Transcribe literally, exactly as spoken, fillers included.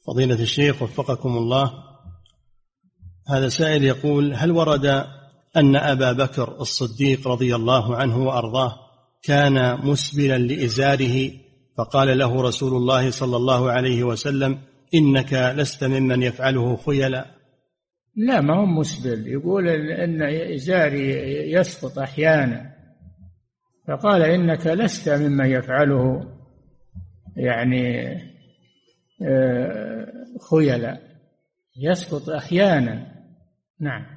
فضيلة الشيخ وفقكم الله، هذا سائل يقول: هل ورد أن أبا بكر الصديق رضي الله عنه وأرضاه كان مسبلا لإزاره فقال له رسول الله صلى الله عليه وسلم: إنك لست ممن يفعله خيلا؟ لا، ما هو مسبل، يقول إن إزاري يسقط أحيانا، فقال إنك لست ممن يفعله يعني خيلا، يسقط أحيانا. نعم.